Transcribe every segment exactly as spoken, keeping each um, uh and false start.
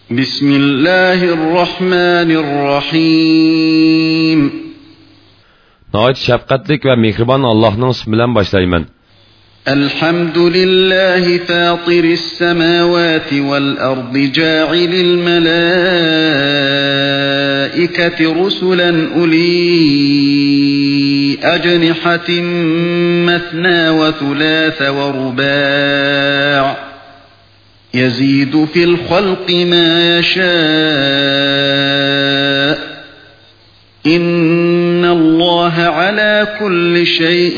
Bismillahirrahmanirrahim. Nəhayət şəfqətlik və mehriban Allah'ın ismi ilə başlayman. Elhamdülillahi fatiris semavati vel ardı ca'ilil melaikati rusulan uli ecnihatin mesna ve thulâthe ve rubâ' يزيد في الخلق ما يشاء إن الله على كل شيء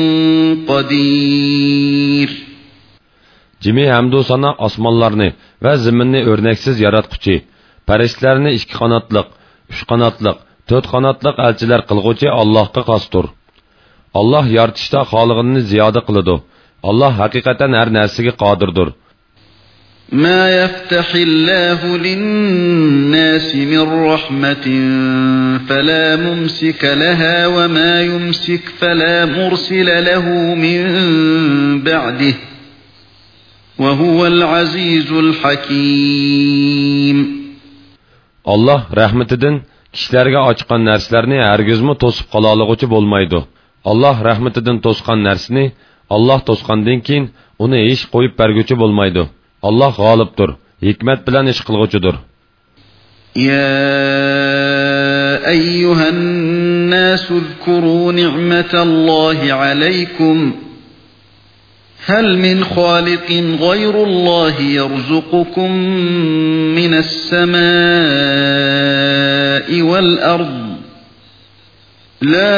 قدير. Cimi hamdu sana asmanlarını ve ziminni örneksiz yaratquchi, parishlarni ikki qanotliq, uch qanotliq, to'rt qanotliq elchilar qilg'uchi Allohga xosdir. Allah yaratishda xolig'ini ziyoda qiladi. Allah haqiqatan har narsaga qodirdir. ما يفتح الله للناس من رحمة فلا ممسك لها وما يمسك فلا مرسل له من بعده وهو العزيز الحكيم. Allah rahmetidan kishilarga ochgan narsalarni hargizmi to'sib qololiguchi bo'lmaydi. Allah rahmetidan to'sgan narsani Allah to'sgandan keyin uni hech qo'yib berguchi bo'lmaydi. Allah g'olibdir, hikmat bilan ish qilguchidir. Ya ayyuhan nas uzkuru ni'matallahi alaykum hal min khaliqin ghayrullohi yarzuqukum minas samaa'i wal ard la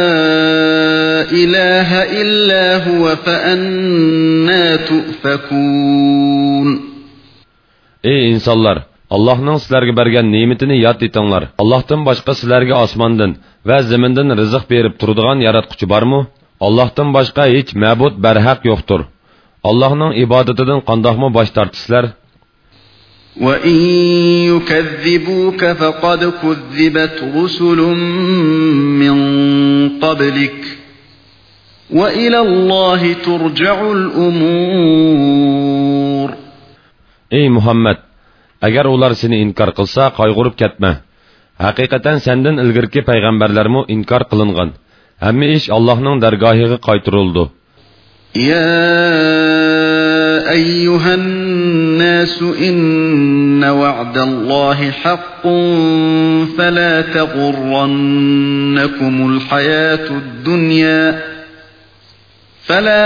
ilahe illa huve fe ennâ tu'fekûn. Ey insanlar! Allah'ın sizlerge bergen nimetini yad etinglar. Allah'tan başka sizlerge asmandan ve zeminden rızık berip turduğan yaratquchi barmı? Allah'tan başka hiç mabud berhaq yoktur. Allah'ın ibadetinden qandaqmı baş tartıslar? وَإِنْ يُكَذِّبُوكَ فَقَدْ كُذِّبَتْ رُسُلٌ مِّنْ قَبْلِكَ وَإِلَى اللّٰهِ تُرْجَعُ الْأُمُورِ. Ey Muhammed! Eğer ular seni inkar kılsa kaygırıp ketme. Hakikaten senden ilgirki peygamberlerimi inkar kılıngan. Hemme iş Allah'ın dergahıga qaytırıldı. Ya eyyuhan nasu inne va'dallahi haqqun fela tegurrannekumul hayatud dunya فلا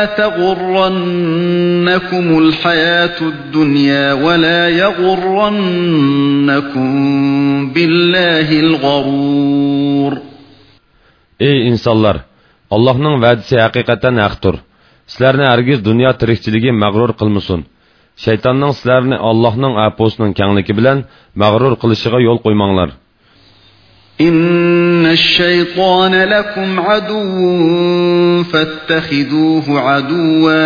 تغرنكم الحياة الدنيا ولا يغرنكم بالله الغرور. Ey insanlar! Allah'ın vədisi hakikaten haktır. Sizlerine hergiz dünya tirikçiligi mağrur kılmasın. Şeytanın sizlerini Allah'ın aposunun kengliki bilen mağrur kılışıga yol koymanglar. إن الشيطان لكم عدو فاتخذوه عدوا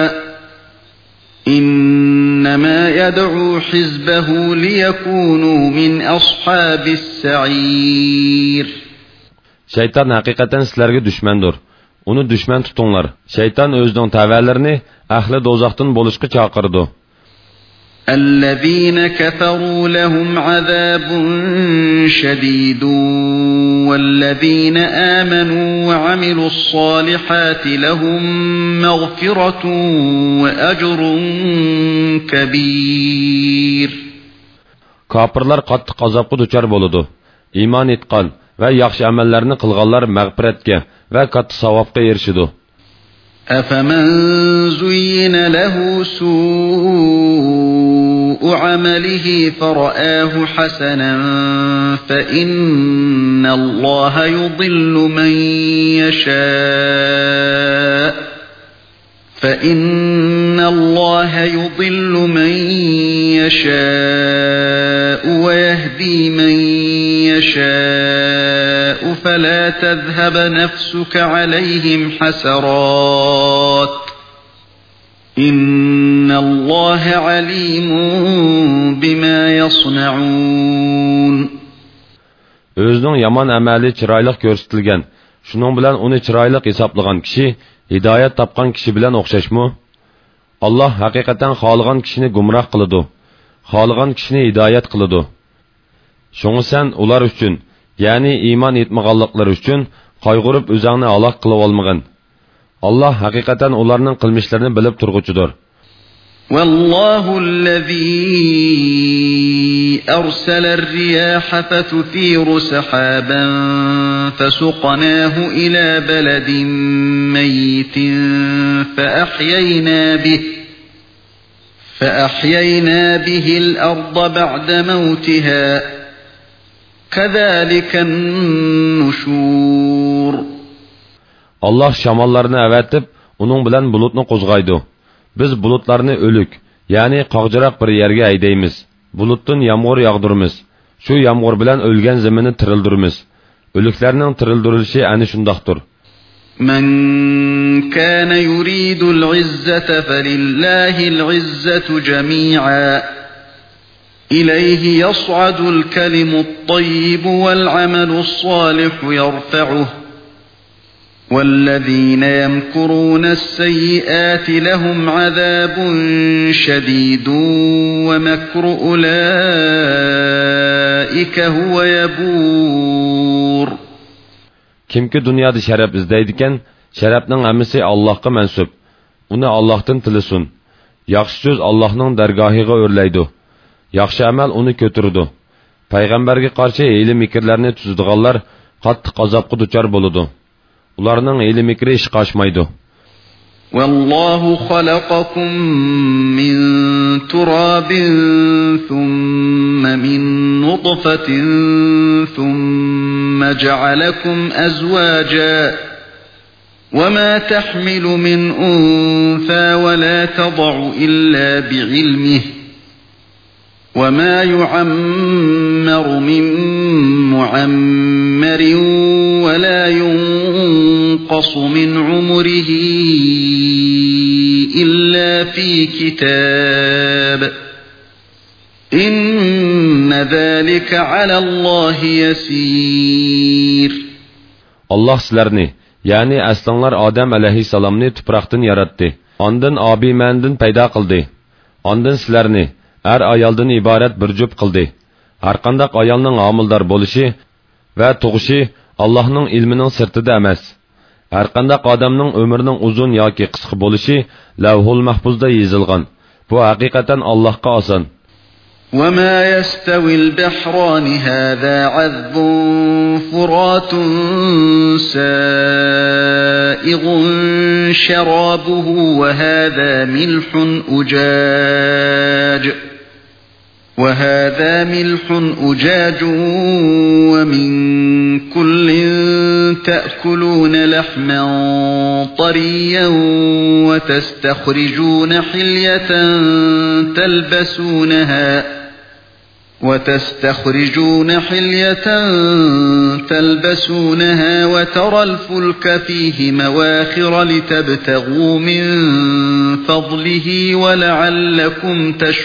إنما يدعو حزبه ليكونوا من أصحاب السعير. Şeytan hakikaten sizlerge düşmandır. Onu düşman tutunlar. Şeytan özünün təvəllərini ahli dozaqdan bolışqı çağırdı. الذين كفروا لهم عذاب شديد والذين آمنوا وعملوا الصالحات لهم مغفرة وأجر كبير. Kapırlar qattiq azapqa duchor bo'ladi. İman etgan va yaxshi amallarni qilganlar mag'firatga va katta savobga erishadi. أفمن زين له سوء عمله فرآه حسنا فإن الله يضل من يشاء فإن الله يضل من يشاء ويهدي من يشاء فلا تذهب نفسك عليهم حسرات إن الله عليم بما يصنعون. Özünün yaman əməli çıraylık görsütülgen, şunun bilen onu çıraylık hesaplagan kişi, hidayet tapkan kişi bilen oxşaşmı? Allah hakikaten xalığan kişini gumrah kılıdı. xohlagan kishini hidoyat qiladi. Şoňa sen ular uchun, ya'ni iymon etmaganliklari uchun qayg'urib o'zingni halok qilib olmagin. Allah haqiqatan ularning qilmishlarini bilib turg'uchidir. والله الذي أرسل الرياح فتثير سحابا فسقناه إلى بلد ميت فأحيينا به فأحيينا به الأرض بعد موتها كذلك النشور. Allah şamallarını əvətib, onun bilan bulutni qo'zg'aydi. Biz bulutlarni o'lik, ya'ni qoqjiroq bir yerga haydaymiz. Bulutdan yomg'ir yog'diramiz. Shu yomg'ir bilan o'lgan zaminni tirildiramiz. O'liklarning tirildirilishi ana shundaqdir. من كان يريد العزة فلله العزة جميعا إليه يصعد الكلم الطيب والعمل الصالح يرفعه والذين يمكرون السيئات لهم عذاب شديد ومكر أولئك هو يبور. Kimki dunyoda sharaf izlaydigan, sharafning hammasi Allohga mansub. Uni Allohdan tilasin. Yaxshi so'z Allohning dargohiga o'rlaydi. Yaxshi amal uni ko'taradi. Payg'ambarga qarshi hiyla mikrlarni tuzadiganlar qattiq azobga duchor bo'ladi. Ularning hiyla mikri ishga oshmaydi. والله خلقكم من تراب ثم من نطفة ثم جعلكم أزواجا وما تحمل من أنثى ولا تضع إلا بعلمه وما يعمر من معمر ولا ينقص من عمره إلا في كتاب إن ذلك على الله يسير. Allah sizlarni, ya'ni aslanlar Odam alayhissalomni tuproqdan yaratdi. Ondan abi mandan paydo qildi. Ondan sizlarni er ayoldan iborat bir jup qildi. Har qanday ayolning homildor bo'lishi va tug'ishi Allohning ilmining sirtida emas. Har qanday odamning umrining uzun yoki qisqa bo'lishi Lavhul Mahfuzda yozilgan. Bu haqiqatan Allohga oson. وما يستوي البحران هذا عذب فرات سائغ شرابه وهذا ملح أجاج وهذا ملح أجاج ومن كل تأكلون لحما طريا وتستخرجون حلية تلبسونها وتستخرجون حلية تلبسونها وترى الفلك فيه مواخر لتبتغوا من فضله ولعلكم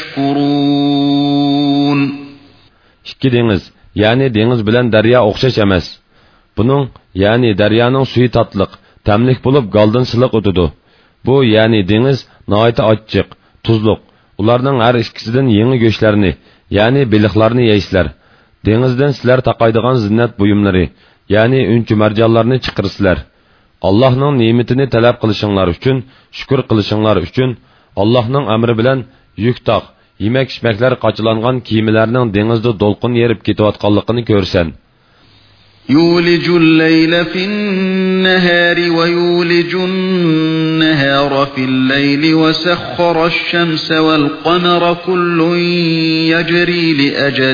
تشكرون. İki deniz, yani deniz bilen derya o'xshash emas. Bunun, yani deryanın suyu tatlıq, təmlik bulup galdan sılıq ötüdü. Bu, yani deniz, naiti açıq, tuzluq. Ularning her ikkisidan yeni göçlerini, yani beliqlarni yeysizlar. Denizden sizler taqaydigan zinnet buyumları, yani ünkü mercanlarını çıqırsizlar. Allah'ның nimetini talab qilishinglar uchun, shukr qilishinglar uchun, Allah'ның amri bilan yük taq, yemek-içmekler qaçılangan kiyimlerinin denizde dolqun yerib ketayotganligini görsen. يولج الليل في النهار ويولج النهار في الليل وسخر الشمس والقمر كل يجري لأجل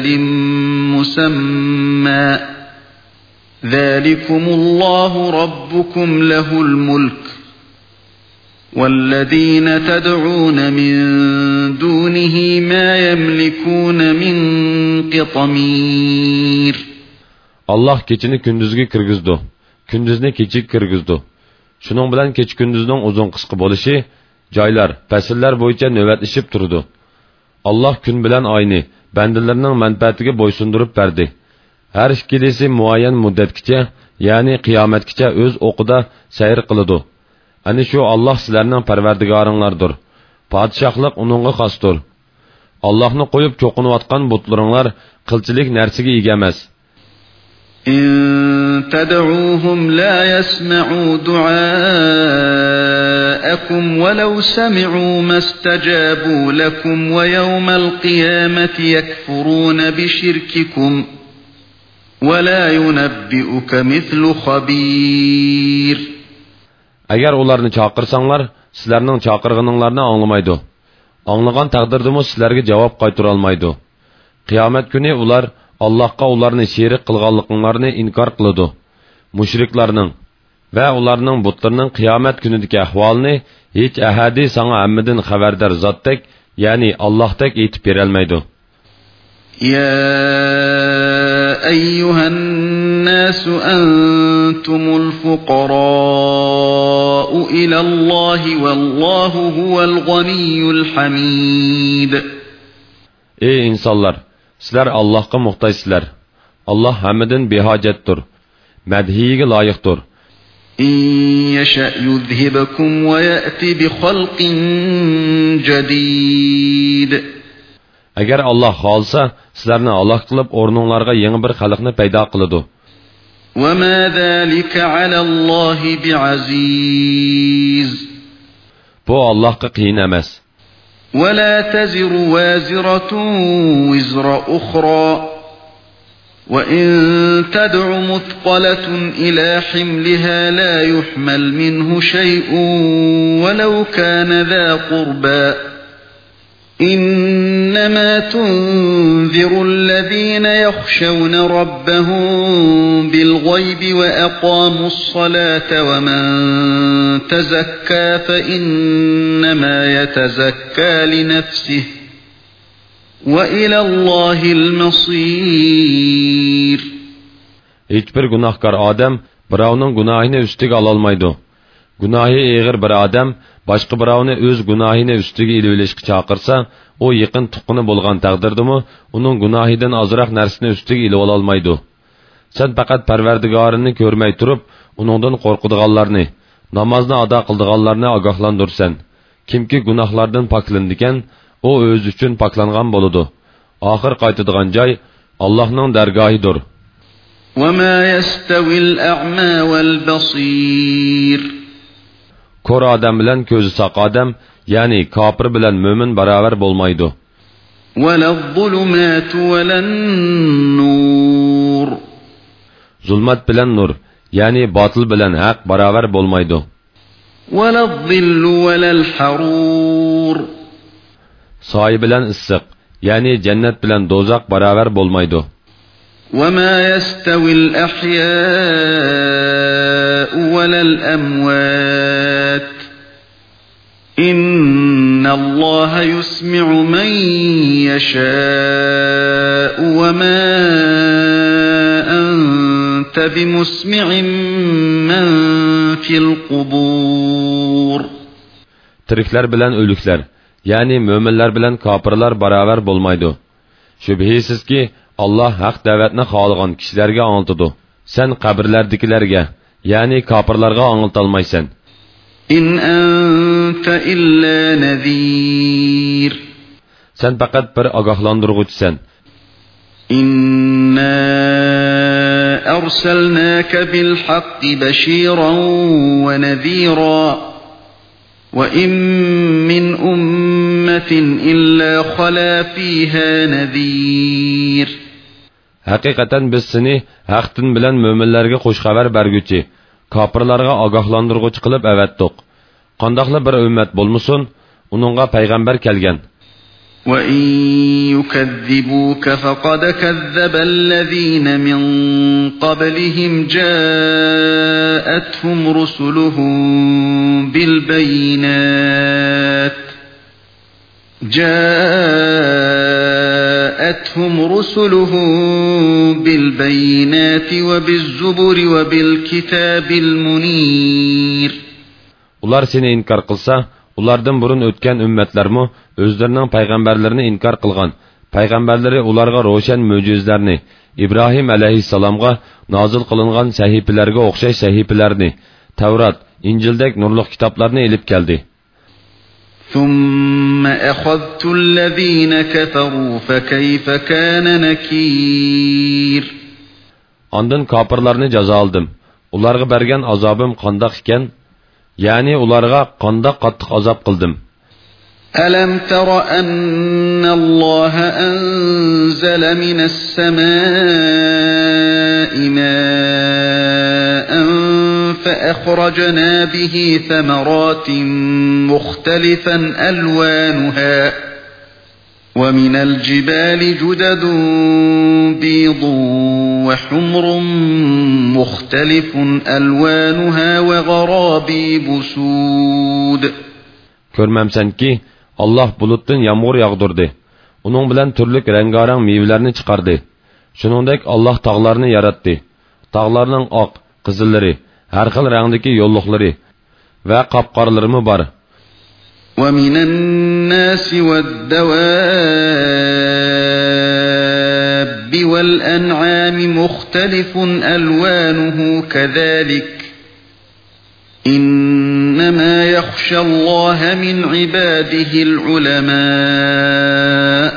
مسمى ذلكم الله ربكم له الملك والذين تدعون من دونه ما يملكون من قطمير. Allah keçini gündüzge kirgizdi, gündüzni keçik kirgizdi. Şunun bilan keç gündüzning uzun qisqa bo'lishi, joylar, fasllar bo'yicha navbatlashib turdi. Allah kun bilan oyni bandalarning manfaatiga bo'ysundirib berdi. Har ikkilisi muayyan muddatgacha, ya'ni qiyomatgacha o'z o'qida sayr qiladi. Ani shu Allah sizlarning parvardigoringlardir. Podshohlik uningga xosdir. Allah'ını qoyub çoqunuyotgan butlaringlar qilchilik narsaga ega emas. إن تدعوهم لا يسمعوا دعاءكم ولو سمعوا ما استجابوا لكم ويوم القيامة يكفرون بشرككم ولا ينبئك مثل خبير. Agar ularni chaqirsanglar, sizlarning chaqirganinglarni anglamaydi. Anglagan taqdirdimi sizlarga javob qaytara olmaydi. Qiyomat kuni ular Allahqa ularni sherik qilganliklarini inkor qiladi. Mushriklarning va ularning butlarning qiyomat kunidagi ahvolini hech ahadi sana hammadan xabardor zotdek, ya'ni Allohdek aytib bera olmaydi. Ya ayyuhan nas antumul fuqara'u ila Allah wallahu huval ganiyyul hamid. Ey insonlar, sizlar Allohga muhtojsizlar. Alloh hammadan behojatdir, madhiga loyiqdir. İn yasha yuzhibukum ve ya'ti bi xalqin jadid. Agar Alloh xolsa, sizlarni Alloh qilib o'rninglarga yangi bir xalqni paydo qiladi. Ve ma zalika alallohi biaziz. Bu Allohga qiyin emas. ولا تزر وازرة وزر أخرى وإن تدع مثقلة إلى حملها لا يحمل منه شيء ولو كان ذا قربى إنما تنذر الذين يخشون ربهم بالغيب وأقاموا الصلاة ومن تزكى فإنما يتزكى لنفسه وإلى الله المصير. Hiçbir günahkar adam birovning gunohini ustiga ololmaydi. Gunohi eg'ir bir odam boshqa birovni o'z gunohini ustiga ilib olishga chaqirsa, u yaqin tuqqani bo'lgan taqdirdami, uning gunohidan ozroq narsani ustiga ilib ololmaydi. Sen faqat Parvardigorini ko'rmay turib, uningdan qo'rqadiganlarni, namozni ado qildiganlarni ogohlantirsan. Kimki gunohlardan poklandikan, u o'z uchun poklangan bo'ladi. Oxir qaytadigan joy Allohning dargohidir. Wa ma yastawil a'ma wal basir. Ko'r odam bilan ko'zi soq odam, ya'ni kofir bilan mo'min barobar bo'lmaydi. Walaz zulumatu walan nur. Zulmat bilan nur, ya'ni botil bilan haq barobar bo'lmaydi. Walaz zillu walal harur. Soy bilan issiq, ya'ni jannat bilan do'zax barobar bo'lmaydi. وما يستوي الأحياء ولا الأموات إن الله يسمع من يشاء وما أنت بمسمع من في القبور. Tirikler bilen ölükler, yani müminler bilen kapırlar beraber bulmaydı. Şübhisiz ki Allah haq davetni xohlagan kishilarga anıltıdı. Sen qabirlardagilarga, yani kapırlarga anıltolmaysan. İn anta illa nazir. Sen faqat bir ogohlantiruvchisan. İnna arsalnaka bil haqqi bashiran ve nazira. وَإِن مِّنْ أُمَّةٍ إِلَّا خَلَا فِيهَا نَذِيرٌ. Haqiqatan biz seni haqtin bilan mo'minlarga qo'sh xabar berguchi, kofirlarga ogohlantiruvchi qilib avatdiq. Qandoqli bir ummat bo'lmasin, uningga payg'ambar kelgan. وَإِن يُكَذِّبُوكَ فَقَدْ كَذَّبَ الَّذِينَ مِن قَبْلِهِمْ جَاءَتْهُمْ رُسُلُهُم بِالْبَيِّنَاتِ جَاءَتْهُمْ رُسُلُهُم بِالْبَيِّنَاتِ وَبِالزُّبُرِ وَبِالْكِتَابِ الْمُنِيرِ. Ular seni inkar qilsa, ulardan burun o'tgan ummatlarmi o'zlarining payg'ambarlarini inkor qilgan. Payg'ambarlari ularga ro'shan mo'jizlarni, İbrahim alayhissalomga nozil qilingan sahifalarga o'xshash sahifalarni, Tavrat, İncildek nurliq kitoblarni elib keldi. ثم أخذت الذين كفروا فكيف كان نكير. Ondan kafirlarni jazo oldim. Ularga bergan azobim qandoq ekan? Ya'ni ularga qandoq qattiq azob qildim. ألم تر أن الله أنزل من السماء ماء فأخرجنا به ثمرات مختلفا ألوانها ومن الجبال جدد بيض وحمر مختلف ألوانها وغرابيب سود. Görmemsenki Allah bulutdan yağmur yağdırdı. Onun bilen türlük rengarenk meyvelerini çıkardı. Şuningdek Allah tağlarını yarattı. Tağlarning oq, qizillari, har xil rangdagi yo'lliqlari va qapqorlarimi bor. وَمِنَ النَّاسِ وَالدَّوَابِّ وَالْأَنْعَامِ مُخْتَلِفٌ أَلْوَانُهُ كَذَلِكَ إِنَّمَا يَخْشَى اللَّهَ مِنْ عِبَادِهِ الْعُلَمَاءُ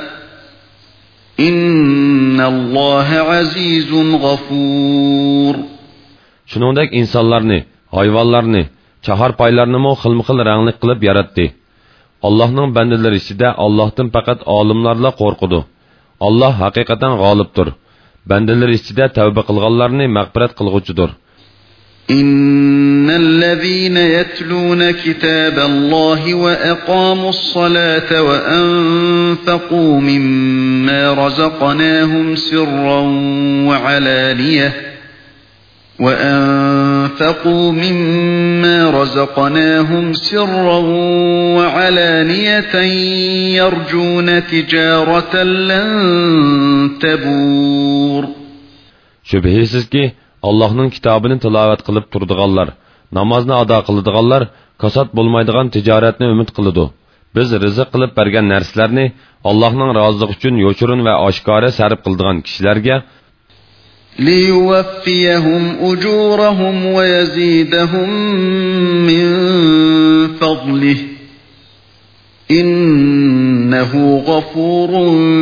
إِنَّ اللَّهَ عَزِيزٌ غَفُورٌ. Shuningdek insonlarni, hayvonlarni, chahar paylarni mo xilma-xil rangli qilib yaratdi. Allohning bandalari ichida Allohdan faqat olimlarla qo'rqidi. Alloh haqiqatan g'olibdir. Bandalari ichida tavba qilganlarni mag'firat qilg'uchidir. إن الذين يتلون كتاب الله وأقاموا الصلاة وأنفقوا مما رزقناهم سرا وعلانية وأنفقوا مما رزقناهم سرا وعلانية يرجون تجارة لن تبور. Şüphesiz ki Allah'ın kitabını tilavet kılıp turduğanlar, namazını ada kılıdığanlar, kasat bulmaydıgan ticaretini ümit kılıdı. Biz rızık kılıp bergen nerslerini Allah'ın razılık için yoşurun ve aşkare serip kıldığan kişilerge لِيُوَفِّيَهُمْ أُجُورَهُمْ وَيَزِيدَهُمْ مِنْ فَضْلِهِ إِنَّهُ غَفُورٌ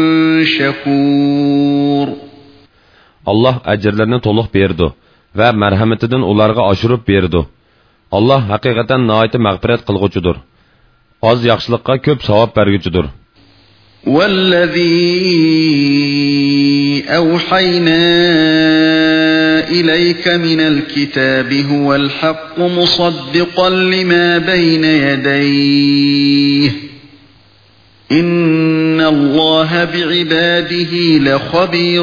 شَكُورٌ. Allah əcirlərini toluq berdi və mərhəmətidən onlarga aşırıb berdi. Allah həqiqətən nəhayət məğfirət qılğucudur. Az yaxşılıqqa köp savab vergücüdür. وَالَّذِي أَوْحَيْنَا إِلَيْكَ مِنَ الْكِتَابِ هُوَ الْحَقُّ مُصَدِّقًا لِمَا بَيْنَ يَدَيْهِ إِنَّ اللَّهَ بِعِبَادِهِ لَخَبِيرٌ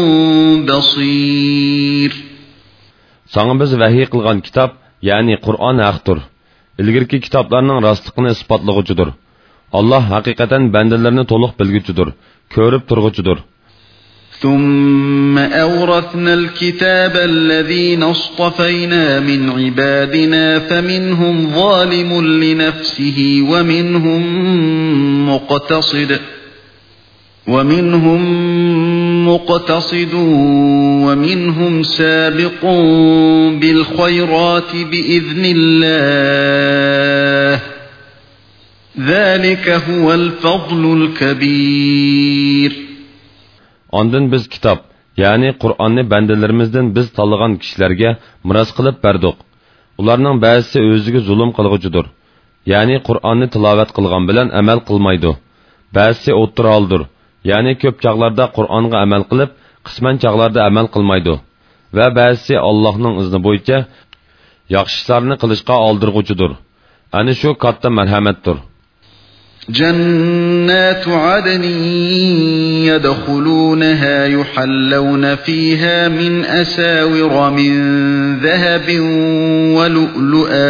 بَصِيرٌ. Sana biz vahiy qilgan kitap, yani Qur'on haqdir. İlgirki kitaplarning rostligini isbotlag'uchidir. Allah haqiqatan bandalarini to'liq bilguchidir, ko'rib turg'uchidir. ثُمَّ أَوْرَثْنَا الْكِتَابَ الَّذِينَ اصْطَفَيْنَا مِنْ عِبَادِنَا فَمِنْهُمْ ظَالِمٌ لِنَفْسِهِ وَمِنْهُمْ مُقْتَصِدٌ وَمِنْهُمْ مُقْتَصِدٌ وَمِنْهُمْ سَابِقٌ بِالْخَيْرَاتِ بِإِذْنِ اللَّهِ ذَلِكَ هُوَ الْفَضْلُ الْكَبِيرُ. Ondan biz kitap, yani Qur'onni bandalarimizdan biz tanlagan kishilarga miros qilib berdik. Ularning ba'zisi o'ziga zulm qilg'uchidir. Yani Qur'onni tilovat qilgan bilan amal qilmaydi. Ba'zisi o'ttiraldir. Yani ko'p chaqlarda Qur'onga amal qilib, qisman chaqlarda amal qilmaydi. Va ba'zisi Allohning izni bo'yicha yaxshi ishlarni qilishga oldirg'uchidir. Ana shu katta marhamatdir. جنات عدن يدخلونها يحلون فيها من أساور من ذهب ولؤلؤا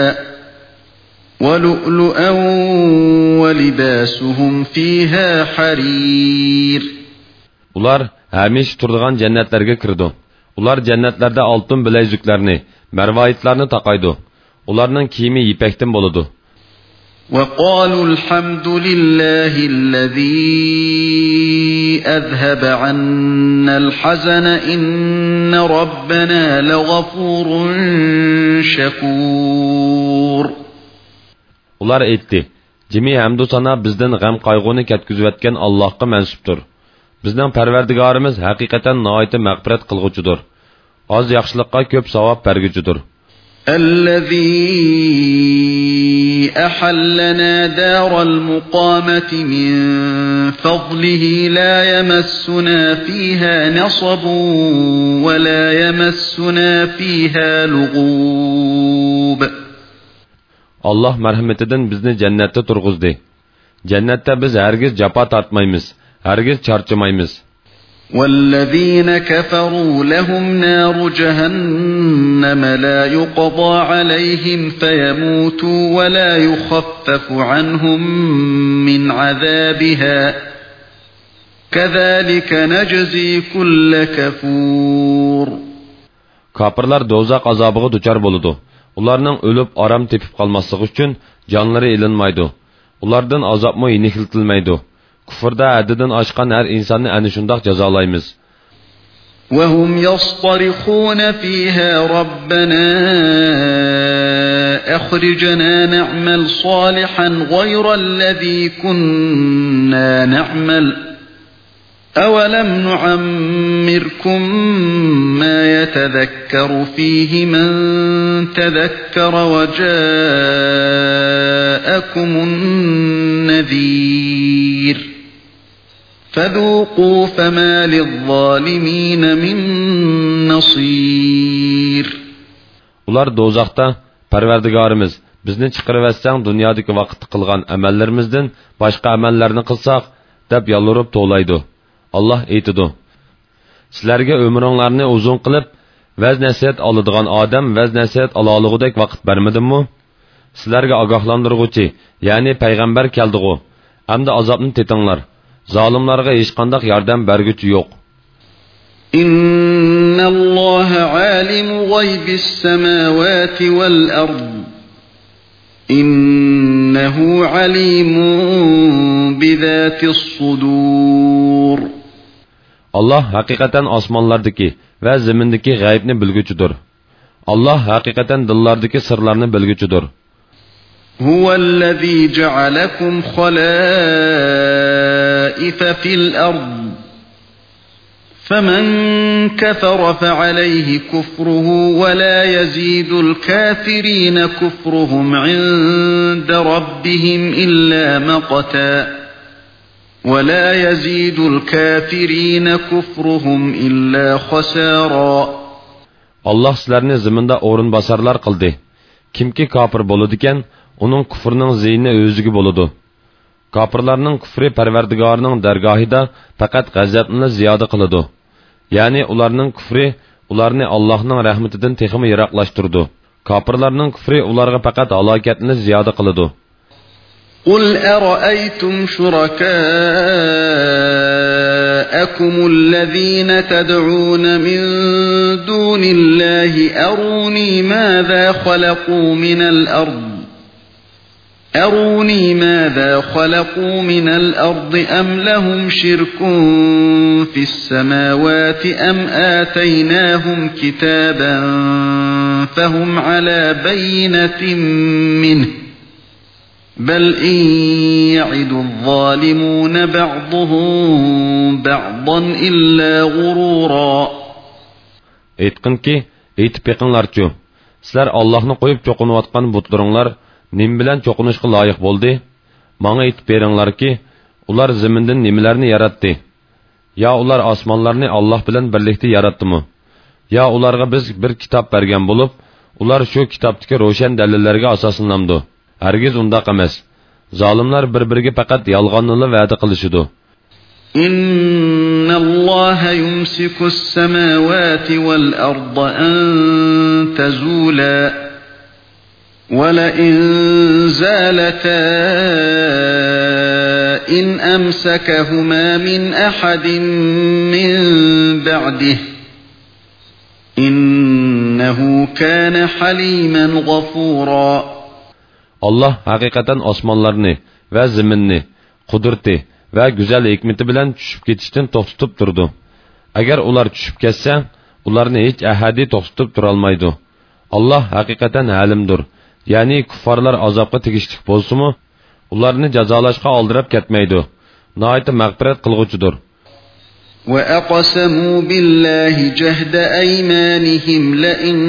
ولؤلؤا ولباسهم فيها حرير. Ular hamish turadigan jannatlarga kirdi. Ular jannatlarda oltin bileziklarni, marvoyitlarni taqaydi. Ularning kiyimi ipakdan bo'ladi. وَقَالُوا الْحَمْدُ لِلَّهِ الَّذِي أَذْهَبَ عَنَّا الْحَزَنَ إِنَّ رَبَّنَا لَغَفُورٌ شَكُورٌ. Ular aytdi: Jimi hamdu sana bizden g'am qayg'uni ketkizayotgan Allohga mansubdir. Bizning Parvardigorimiz haqiqatan nihoyatda mag'firat qilg'uchidir. Az yaxshilikqa ko'p savob berguchidir. الذي أحلنا دار المقامة من فضله لا يمسنا فيها نصب ولا يمسنا فيها لغوب. Allah merhametinden bizni cennette turguzdu. Cennette biz hergiz capa tartmaymiz, hergiz çarçımaymiz. وَالَّذِينَ كَفَرُوا لَهُمْ نَارُ جَهَنَّمَ لَا يُقْضَى عَلَيْهِمْ فَيَمُوتُوا وَلَا يُخَفَّفُ عَنْهُمْ مِنْ عَذَابِهَا كَذَلِكَ نَجْزِي كُلَّ كَفُورٍ. Kapırlar dozaq azabığı duçar boludu. Ularning ölüp aram tepip qalmaslığı üçün canları ilinmaydı. Ulardan azap mı yenikiltilmeydi. Kufrda haddidan aşkan her insanı ani şundaq jazalaymiz. وَهُمْ يَصْطَرِخُونَ فِيهَا رَبَّنَا أَخْرِجْنَا نَعْمَلْ صَالِحًا غَيْرَ الَّذِي كُنَّا نَعْمَلُ أَوَلَمْ نُعَمِّرْكُمْ مَا يَتَذَكَّرُ فِيهِ مَنْ تَذَكَّرَ وَجَاءَكُمُ النَّذِيرُ فَذُوقُوا فَمَا لِلظَّالِمِينَ مِنْ نَصِيرٍ. Ular dozaqda Parvardigorimiz bizni chiqarıversan dunyodagi vaqt qilgan amallerimizdan boshqa amallarni qilsak deb yalvarib to'laydi. Allah aytidi: Sizlarga umringlarni uzun qilib, vaz nasihat oladigan odam vaz nasihat olalig'idek vaqt bermadimmi? Sizlarga ogohlantiruvchi, ya'ni payg'ambar keldi-ku. Hamda azobni tetinglar. Zalimlarga hech qanday yordam berguchi yo'q. Innalloha alimu g'aybis samawati wal ard. Innahu alimun bizatis sudur. Allah haqiqatan osmonlardagi va zamindagi g'aybni bilguchidir. Allah haqiqatan dillardagi sirlarni bilguchidir. Huvallazi ja'alakum khalaifa fil ard. فمن كفر فعليه كفره ولا يزيد الكافرين كفرهم عند ربهم إلا مقتا ولا يزيد الكافرين كفرهم إلا خسارا. Allah sizlarni ziminde o'rin basarlar qildi. Kimki kafir bo'ladigan, uning kufrining ziyni o'ziga bo'ladi. Kafirlarning kufri Parvardigorning dargohida faqat g'azabni ziyoda qiladi. Ya'ni ularning kufri ularni Allohning rahmatidan texmi yiroqlashtirdi. Kafirlarning kufri ularga faqat halokatni ziyoda qiladi. Qul ara'aytum shuraka'akum allazina tad'un min dunillahi aruni madha khalaqu minal ard أروني ماذا خلقوا من الأرض أم لهم شرك في السماوات أم آتيناهم كتابا فهم على بينة منه بل إن يعد الظالمون بعضهم بعضا إلا غرورا. Aytqin ki, aytib beqinlarçu, sizlar Allah'ını qoyup çoqunuvatqan butlarınlar nim bilan cho'qinishga loyiq bo'ldi? Menga aytib beringlarki, ular zamindan nimalarni yaratdi? Ya ular osmonlarni Alloh bilan birlikda yaratdimi? Ya ularga biz bir kitob bergan bo'lib, ular shu kitobdagi ro'shan dalillarga asoslanamdi? Hargiz undaq emas. Zolimlar bir-biriga faqat yolg'onni va'da qilishidi. Innalloha yumsikus samawati wal arda an tazula وَلَئِنْ زَالَتَا إِنْ أَمْسَكَهُمَا مِنْ أَحَدٍ مِنْ بَعْدِهِ إِنَّهُ كَانَ حَلِيمًا غَفُورًا. Allah haqiqatan osmonlarni va zaminni qudrati va go'zal hikmati bilan tushib ketishdan to'xtatib turdi. Agar ular tushib ketsa, ularni hech ahadi to'xtatib tura olmaydi. Allah haqiqatan halimdir. Ya'ni kuffarlar azobga tegishlik bo'lsa-mu, Ularni jazolashga oldirib ketmaydi. Nihoyat mag'firat qilg'uchidir. وَأَقْسَمُوا بِاللَّهِ جَهْدَ أَيْمَانِهِمْ لَئِن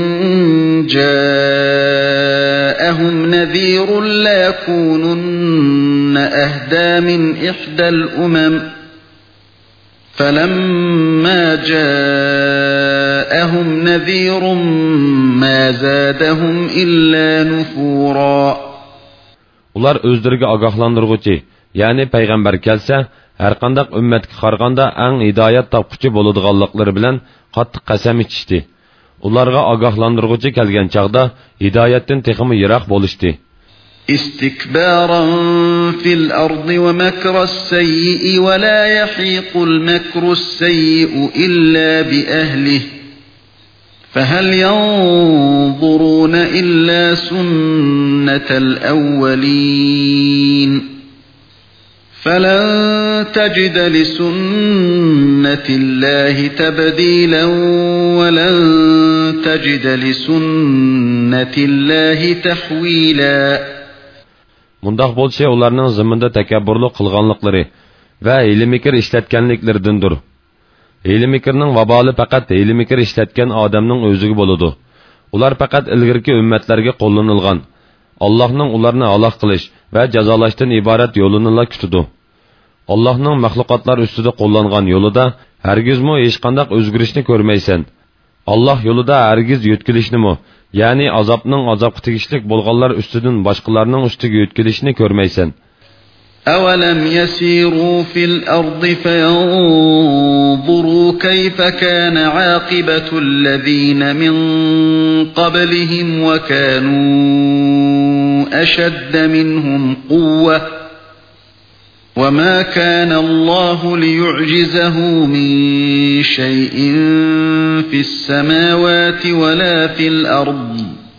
جَاءَهُمْ نَذِيرٌ لَيَكُونُنَّ أَهْدَى مِنْ إِحْدَى الْأُمَمِ فَلَمَّا جَاءَهُمْ نَذِيرٌ مَا زَادَهُمْ إِلَّا نُفُورًا. Ular özleriga agahlandırğuchi, yani payg'ambar kelsa, har qanday ummatga qaraganda eng hidoyat topquchi bo'ladiganliklari bilan qattiq qasam ichishdi. Ularga agahlandırğuchi kelgan chaqda hidoyatdan texmi yiroq bo'lishdi. استكبارا في الأرض ومكر السيء ولا يحيق المكر السيء إلا بأهله فهل ينظرون إلا سنة الأولين فلن تجد لسنة الله تبديلا ولن تجد لسنة الله تحويلا. Mundaq bo'lsa, ularning ziminda takabburlik qilganliklari va hiyla-mikr ishlatganliklaridandir. Hiyla-mikrning vaboli faqat hiyla-mikr ishlatgan odamning o'ziga bo'ladi. Ular faqat ilgirki ummatlarga qo'llanilgan Allohning ularni halok qilish va jazolashdan iborat yo'lini la kutadi. Allohning mahluqotlar ustida qo'llangan yo'lida hargizmi hech qanday o'zgarishni ko'rmaysan. Alloh yo'lida hargiz yo'tkilishni-mi, ya'ni azobning azobga tegishlik bo'lganlar ustidan boshqalarning ustiga yo'tkilishni ko'rmaysan. أَوَلَمْ يَسِيرُوا فِي الْأَرْضِ فَيَنظُرُوا كَيْفَ كَانَ عَاقِبَةُ الَّذِينَ مِنْ قَبْلِهِمْ وَكَانُوا أَشَدَّ مِنْهُمْ قُوَّةً وَمَا كَانَ اللَّهُ لِيُعْجِزَهُ مِنْ شَيْءٍ فِي السَّمَاوَاتِ وَلَا فِي الْأَرْضِ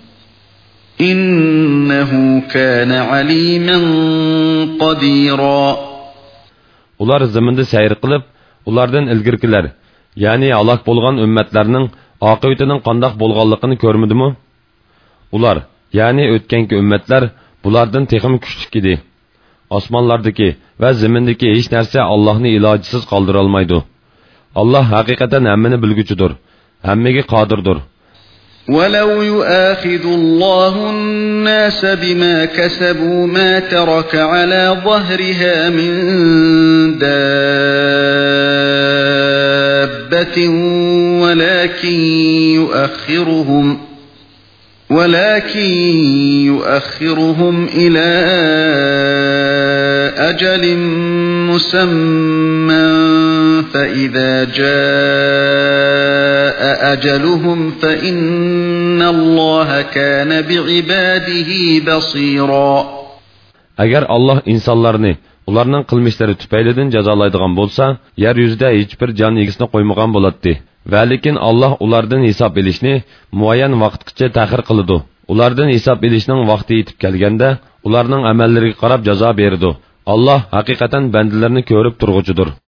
إِنَّهُ كَانَ عَلِيمًا قَدِيرًا. Ular zaminda sayr qilib, ulardan ilgirkilar, ya'ni halok bo'lgan ummatlarning oqibatining qandoq bo'lganligini ko'rmadimi? Ular, ya'ni o'tganki ummatlar bulardan texim kuchlik edi. Osmonlardagi va zamindagi hech narsa Allohni ilojisiz qoldira olmaydi. Alloh haqiqatan hammani bilguchidir, hammaga qodirdir. وَلَوْ يُؤَاخِذُ اللَّهُ النَّاسَ بِمَا كَسَبُوا مَا تَرَكَ عَلَى ظَهْرِهَا مِنْ دَابَّةٍ وَلَكِنْ يُؤَخِّرُهُمْ ولكن يؤخرهم إلى أجل مسمى فإذا جاء أجلهم فإن الله كان بعباده بصيرا. Agar Allah insanlarni ularning qilmishlari tufaylidan jazolaydigan bo'lsa, yer yuzida hech bir jon egisini qo'ymagan bo'ladi. Va lekin Alloh ulardan hisob elishni muayyan vaqtgacha ta'xir qiladi. Ulardan hisob elishning vaqti yetib kelganda, ularning amallariga qarab jazo beradi. Alloh haqiqatan bandalarni ko'rib turg'uchidir.